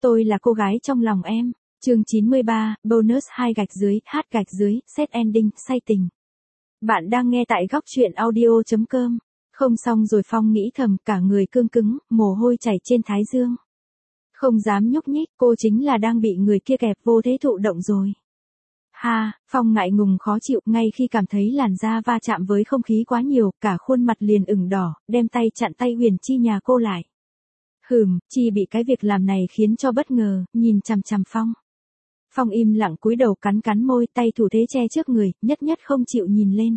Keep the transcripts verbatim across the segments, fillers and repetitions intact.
Tôi là cô gái trong lòng em. Chương chín mươi ba, bonus hai gạch dưới, hát gạch dưới, set ending, say tình. Bạn đang nghe tại góc truyện audio chấm com. Không xong rồi Phong nghĩ thầm, cả người cương cứng, mồ hôi chảy trên thái dương. Không dám nhúc nhích, cô chính là đang bị người kia kẹp vô thế thụ động rồi. Ha, Phong ngại ngùng khó chịu, ngay khi cảm thấy làn da va chạm với không khí quá nhiều, cả khuôn mặt liền ửng đỏ, đem tay chặn tay Huyền Chi nhà cô lại. Hừm, Chi bị cái việc làm này khiến cho bất ngờ, nhìn chằm chằm Phong. Phong im lặng cúi đầu cắn cắn môi, tay thủ thế che trước người, nhất nhất không chịu nhìn lên.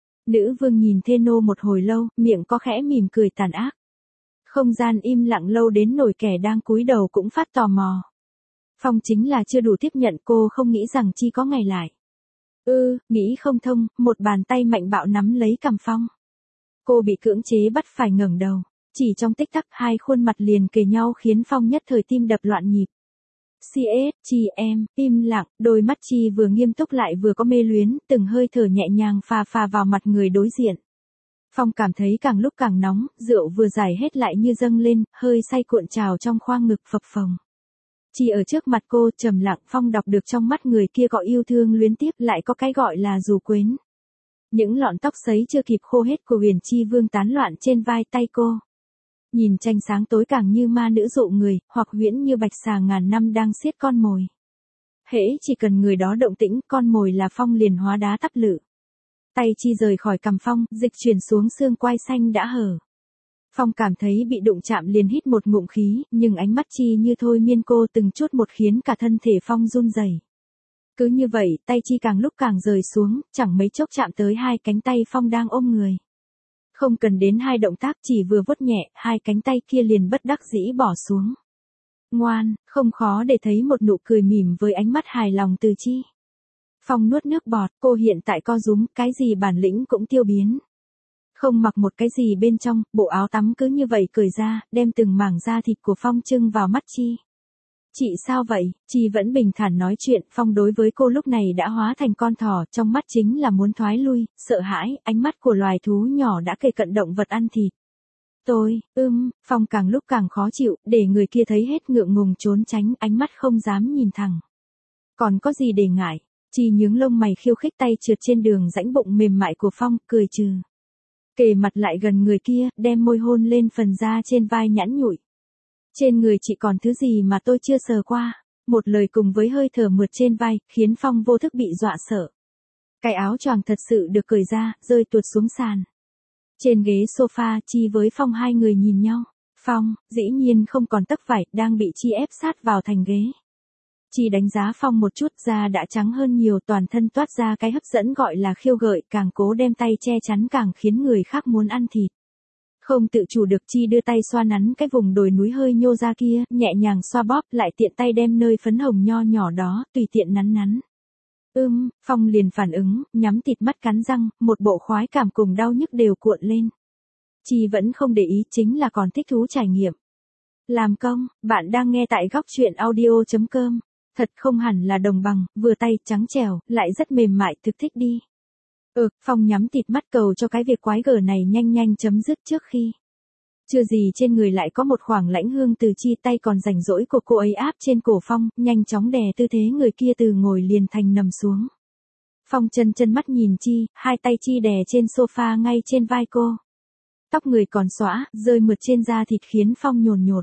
Nữ vương nhìn Thê Nô một hồi lâu, miệng có khẽ mỉm cười tàn ác. Không gian im lặng lâu đến nổi kẻ đang cúi đầu cũng phát tò mò. Phong chính là chưa đủ tiếp nhận, cô không nghĩ rằng Chi có ngày lại. Ư, ừ, nghĩ không thông, một bàn tay mạnh bạo nắm lấy cằm Phong. Cô bị cưỡng chế bắt phải ngẩng đầu. Chỉ trong tích tắc hai khuôn mặt liền kề nhau khiến Phong nhất thời tim đập loạn nhịp. xê ét, Chi em, im lặng, đôi mắt Chi vừa nghiêm túc lại vừa có mê luyến, từng hơi thở nhẹ nhàng phà phà vào mặt người đối diện. Phong cảm thấy càng lúc càng nóng, rượu vừa giải hết lại như dâng lên, hơi say cuộn trào trong khoang ngực phập phồng. Chi ở trước mặt cô trầm lặng, Phong đọc được trong mắt người kia có yêu thương luyến tiếc, lại có cái gọi là dù quến. Những lọn tóc sấy chưa kịp khô hết của Huyền Chi vương tán loạn trên vai tay cô. Nhìn tranh sáng tối càng như ma nữ dụ người, hoặc huyễn như bạch xà ngàn năm đang siết con mồi. Hễ chỉ cần người đó động tĩnh, con mồi là Phong liền hóa đá tắp lự. Tay Chi rời khỏi cằm Phong, dịch chuyển xuống xương quai xanh đã hở. Phong cảm thấy bị đụng chạm liền hít một ngụm khí, nhưng ánh mắt Chi như thôi miên cô từng chút một khiến cả thân thể Phong run rẩy. Cứ như vậy, tay Chi càng lúc càng rời xuống, chẳng mấy chốc chạm tới hai cánh tay Phong đang ôm người. Không cần đến hai động tác, chỉ vừa vuốt nhẹ, hai cánh tay kia liền bất đắc dĩ bỏ xuống. Ngoan, không khó để thấy một nụ cười mỉm với ánh mắt hài lòng từ Chi. Phong nuốt nước bọt, cô hiện tại co rúm, cái gì bản lĩnh cũng tiêu biến. Không mặc một cái gì bên trong, bộ áo tắm cứ như vậy cởi ra, đem từng mảng da thịt của Phong trưng vào mắt Chi. Chị sao vậy? Chi vẫn bình thản nói chuyện, Phong đối với cô lúc này đã hóa thành con thỏ, trong mắt chính là muốn thoái lui, sợ hãi, ánh mắt của loài thú nhỏ đã kề cận động vật ăn thịt. Tôi, ưm, Phong càng lúc càng khó chịu, để người kia thấy hết ngượng ngùng trốn tránh, ánh mắt không dám nhìn thẳng. Còn có gì để ngại? Chi nhướng lông mày khiêu khích, tay trượt trên đường rãnh bụng mềm mại của Phong, cười trừ. Kề mặt lại gần người kia, đem môi hôn lên phần da trên vai nhẵn nhụi. Trên người chị còn thứ gì mà tôi chưa sờ qua, một lời cùng với hơi thở mượt trên vai, khiến Phong vô thức bị dọa sợ. Cái áo choàng thật sự được cởi ra, rơi tuột xuống sàn. Trên ghế sofa, Chi với Phong hai người nhìn nhau. Phong, dĩ nhiên không còn tấc vải, đang bị Chi ép sát vào thành ghế. Chi đánh giá Phong một chút, da đã trắng hơn nhiều, toàn thân toát ra cái hấp dẫn gọi là khiêu gợi, càng cố đem tay che chắn càng khiến người khác muốn ăn thịt. Không tự chủ được, Chi đưa tay xoa nắn cái vùng đồi núi hơi nhô ra kia, nhẹ nhàng xoa bóp, lại tiện tay đem nơi phấn hồng nho nhỏ đó, tùy tiện nắn nắn. Ưm, Phong liền phản ứng, nhắm tịt mắt cắn răng, một bộ khoái cảm cùng đau nhức đều cuộn lên. Chi vẫn không để ý, chính là còn thích thú trải nghiệm. Làm công, bạn đang nghe tại góc truyện audio chấm com. Thật không hẳn là đồng bằng, vừa tay, trắng trẻo, lại rất mềm mại, thực thích đi. Ừ, Phong nhắm tịt mắt cầu cho cái việc quái gở này nhanh nhanh chấm dứt trước khi. Chưa gì trên người lại có một khoảng lãnh hương từ Chi, tay còn rảnh rỗi của cô ấy áp trên cổ Phong, nhanh chóng đè tư thế người kia từ ngồi liền thành nằm xuống. Phong chân chân mắt nhìn Chi, hai tay Chi đè trên sofa ngay trên vai cô. Tóc người còn xõa, rơi mượt trên da thịt khiến Phong nhồn nhột.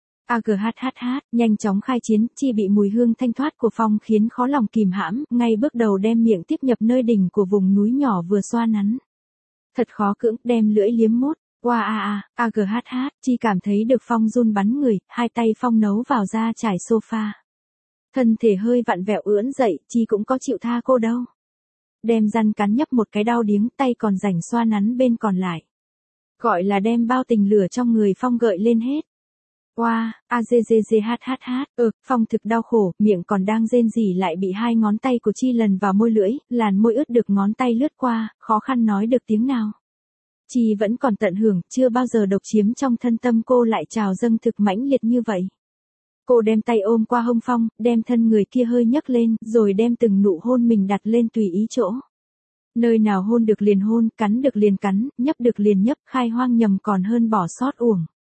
Aghahat, nhanh chóng khai chiến, Chi bị mùi hương thanh thoát của Phong khiến khó lòng kìm hãm, ngay bước đầu đem miệng tiếp nhập nơi đỉnh của vùng núi nhỏ vừa xoa nắn. Thật khó cưỡng, đem lưỡi liếm mút, qua a a, aghahat, Chi cảm thấy được Phong run bắn người, hai tay Phong nấu vào da trải sofa. Thân thể hơi vặn vẹo ưỡn dậy, Chi cũng có chịu tha cô đâu. Đem răn cắn nhấp một cái đau điếng, tay còn rảnh xoa nắn bên còn lại. Gọi là đem bao tình lửa trong người Phong gợi lên hết. Wow, azzzzhat, ừ, Phong thực đau khổ, miệng còn đang rên rỉ lại bị hai ngón tay của Chi lần vào môi lưỡi, làn môi ướt được ngón tay lướt qua, khó khăn nói được tiếng nào. Chi vẫn còn tận hưởng, chưa bao giờ độc chiếm trong thân tâm cô lại trào dâng thực mãnh liệt như vậy. Cô đem tay ôm qua hông Phong, đem thân người kia hơi nhấc lên, rồi đem từng nụ hôn mình đặt lên tùy ý chỗ. Nơi nào hôn được liền hôn, cắn được liền cắn, nhấp được liền nhấp, khai hoang nhầm còn hơn bỏ sót uổng.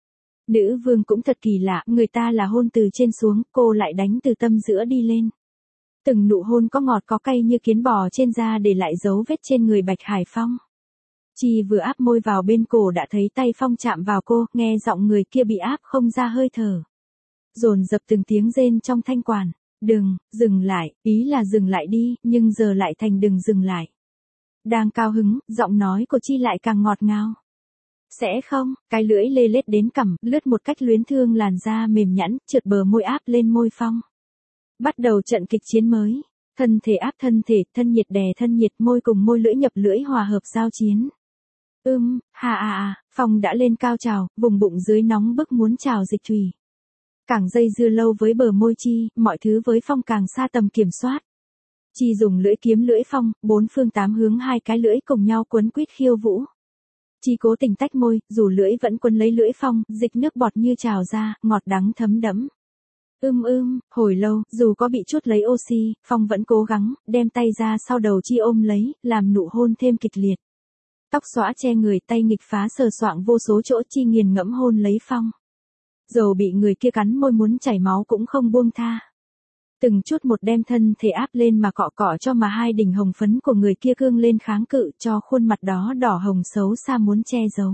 Nữ vương cũng thật kỳ lạ, người ta là hôn từ trên xuống, cô lại đánh từ tâm giữa đi lên. Từng nụ hôn có ngọt có cay như kiến bò trên da để lại dấu vết trên người Bạch Hải Phong. Chi vừa áp môi vào bên cổ đã thấy tay Phong chạm vào cô, nghe giọng người kia bị áp không ra hơi thở. Dồn dập từng tiếng rên trong thanh quản. Đừng, dừng lại, ý là dừng lại đi, nhưng giờ lại thành đừng dừng lại. Đang cao hứng, giọng nói của Chi lại càng ngọt ngào. Sẽ không, cái lưỡi lê lết đến cằm, lướt một cách luyến thương làn da mềm nhẵn, trượt bờ môi áp lên môi Phong. Bắt đầu trận kịch chiến mới. Thân thể áp thân thể, thân nhiệt đè thân nhiệt, môi cùng môi lưỡi nhập lưỡi hòa hợp giao chiến. Ưm, ha à à, Phong đã lên cao trào, vùng bụng dưới nóng bức muốn trào dịch thủy. Càng dây dưa lâu với bờ môi Chi, mọi thứ với Phong càng xa tầm kiểm soát. Chi dùng lưỡi kiếm lưỡi Phong, bốn phương tám hướng hai cái lưỡi cùng nhau quấn quýt khiêu vũ. Chi cố tình tách môi, dù lưỡi vẫn quấn lấy lưỡi Phong, dịch nước bọt như trào ra, ngọt đắng thấm đẫm. Ưm ưm, hồi lâu, dù có bị chút lấy oxy, Phong vẫn cố gắng, đem tay ra sau đầu Chi ôm lấy, làm nụ hôn thêm kịch liệt. Tóc xõa che người, tay nghịch phá sờ soạng vô số chỗ, Chi nghiền ngẫm hôn lấy Phong. Dầu bị người kia cắn môi muốn chảy máu cũng không buông tha. Từng chút một đem thân thể áp lên mà cọ cọ cho mà hai đỉnh hồng phấn của người kia cương lên kháng cự cho khuôn mặt đó đỏ hồng xấu xa muốn che giấu.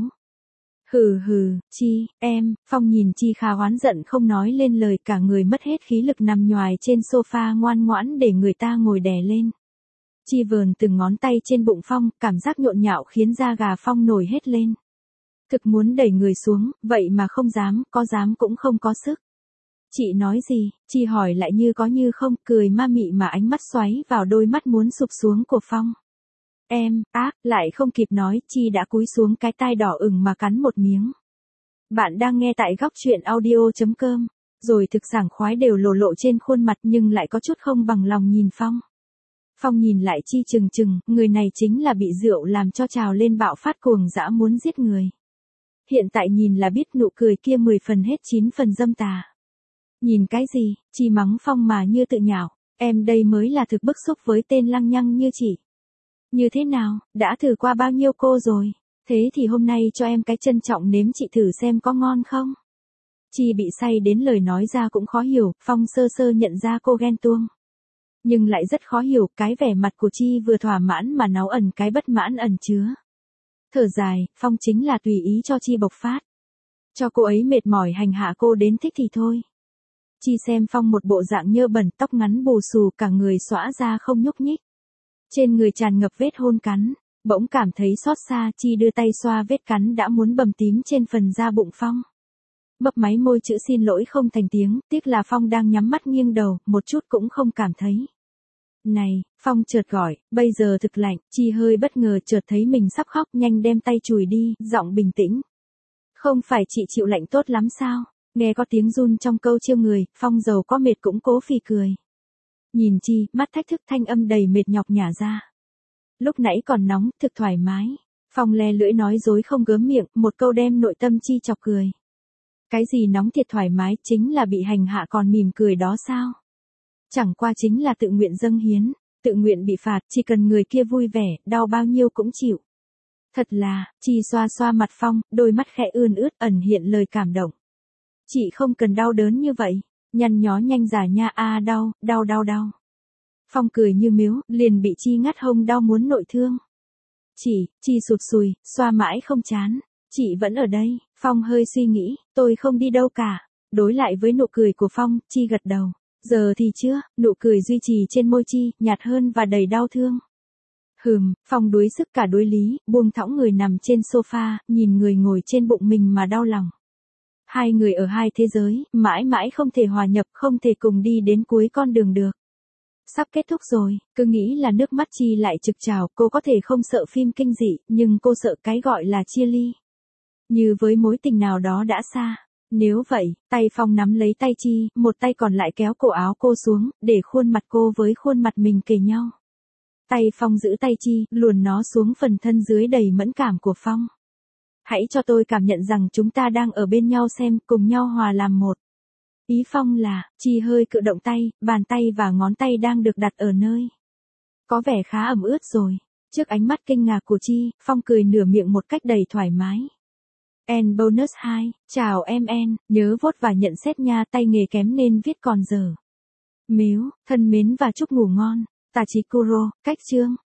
Hừ hừ, Chi, em, Phong nhìn Chi khá oán giận không nói lên lời, cả người mất hết khí lực nằm nhoài trên sofa ngoan ngoãn để người ta ngồi đè lên. Chi vờn từng ngón tay trên bụng Phong, cảm giác nhộn nhạo khiến da gà Phong nổi hết lên. Thực muốn đẩy người xuống, vậy mà không dám, có dám cũng không có sức. Chị nói gì? Chi hỏi lại như có như không, cười ma mị mà ánh mắt xoáy vào đôi mắt muốn sụp xuống của Phong. Em, ác, lại không kịp nói, Chi đã cúi xuống cái tai đỏ ửng mà cắn một miếng. Bạn đang nghe tại góc truyện audio chấm com, rồi thực sảng khoái đều lộ lộ trên khuôn mặt nhưng lại có chút không bằng lòng nhìn Phong. Phong nhìn lại Chi chừng chừng, người này chính là bị rượu làm cho trào lên bạo phát cuồng dã muốn giết người. Hiện tại nhìn là biết nụ cười kia mười phần hết chín phần dâm tà. Nhìn cái gì, Chi mắng Phong mà như tự nhạo, em đây mới là thực bức xúc với tên lăng nhăng như chị. Như thế nào, đã thử qua bao nhiêu cô rồi, thế thì hôm nay cho em cái trân trọng nếm chị thử xem có ngon không. Chi bị say đến lời nói ra cũng khó hiểu, Phong sơ sơ nhận ra cô ghen tuông. Nhưng lại rất khó hiểu, cái vẻ mặt của Chi vừa thỏa mãn mà náu ẩn cái bất mãn ẩn chứa. Thở dài, Phong chính là tùy ý cho Chi bộc phát. Cho cô ấy mệt mỏi hành hạ cô đến thích thì thôi. Chi xem Phong một bộ dạng nhơ bẩn, tóc ngắn bù xù, cả người xõa ra không nhúc nhích. Trên người tràn ngập vết hôn cắn, bỗng cảm thấy xót xa, Chi đưa tay xoa vết cắn đã muốn bầm tím trên phần da bụng Phong. Mấp máy môi chữ xin lỗi không thành tiếng, tiếc là Phong đang nhắm mắt nghiêng đầu, một chút cũng không cảm thấy. Này, Phong chợt gọi, bây giờ thực lạnh, Chi hơi bất ngờ chợt thấy mình sắp khóc, nhanh đem tay chùi đi, giọng bình tĩnh. Không phải chị chịu lạnh tốt lắm sao? Nghe có tiếng run trong câu trêu người, Phong dầu có mệt cũng cố phì cười. Nhìn Chi, mắt thách thức thanh âm đầy mệt nhọc nhả ra. Lúc nãy còn nóng, thực thoải mái. Phong le lưỡi nói dối không gớm miệng, một câu đem nội tâm Chi chọc cười. Cái gì nóng thiệt thoải mái, chính là bị hành hạ còn mỉm cười đó sao? Chẳng qua chính là tự nguyện dâng hiến, tự nguyện bị phạt, chỉ cần người kia vui vẻ, đau bao nhiêu cũng chịu. Thật là, Chi xoa xoa mặt Phong, đôi mắt khẽ ươn ướt ẩn hiện lời cảm động. Chị không cần đau đớn như vậy, nhăn nhó nhanh giả nha a đau, đau đau đau. Phong cười như miếu, liền bị Chi ngắt hông đau muốn nội thương. Chị, Chi sụt sùi, xoa mãi không chán, chị vẫn ở đây. Phong hơi suy nghĩ, tôi không đi đâu cả. Đối lại với nụ cười của Phong, Chi gật đầu. Giờ thì chưa, nụ cười duy trì trên môi Chi, nhạt hơn và đầy đau thương. Hừm, Phong đuối sức cả đuối lý, buông thõng người nằm trên sofa, nhìn người ngồi trên bụng mình mà đau lòng. Hai người ở hai thế giới, mãi mãi không thể hòa nhập, không thể cùng đi đến cuối con đường được. Sắp kết thúc rồi, cứ nghĩ là nước mắt Chi lại trực trào, cô có thể không sợ phim kinh dị, nhưng cô sợ cái gọi là chia ly. Như với mối tình nào đó đã xa. Nếu vậy, tay Phong nắm lấy tay Chi, một tay còn lại kéo cổ áo cô xuống, để khuôn mặt cô với khuôn mặt mình kề nhau. Tay Phong giữ tay Chi, luồn nó xuống phần thân dưới đầy mẫn cảm của Phong. Hãy cho tôi cảm nhận rằng chúng ta đang ở bên nhau xem, cùng nhau hòa làm một. Ý Phong là, Chi hơi cự động tay, bàn tay và ngón tay đang được đặt ở nơi. Có vẻ khá ẩm ướt rồi. Trước ánh mắt kinh ngạc của Chi, Phong cười nửa miệng một cách đầy thoải mái. En bonus hai, chào em En, nhớ vote và nhận xét nha, tay nghề kém nên viết còn dở. Mếu, thân mến và chúc ngủ ngon. Tachikuro, cách chương.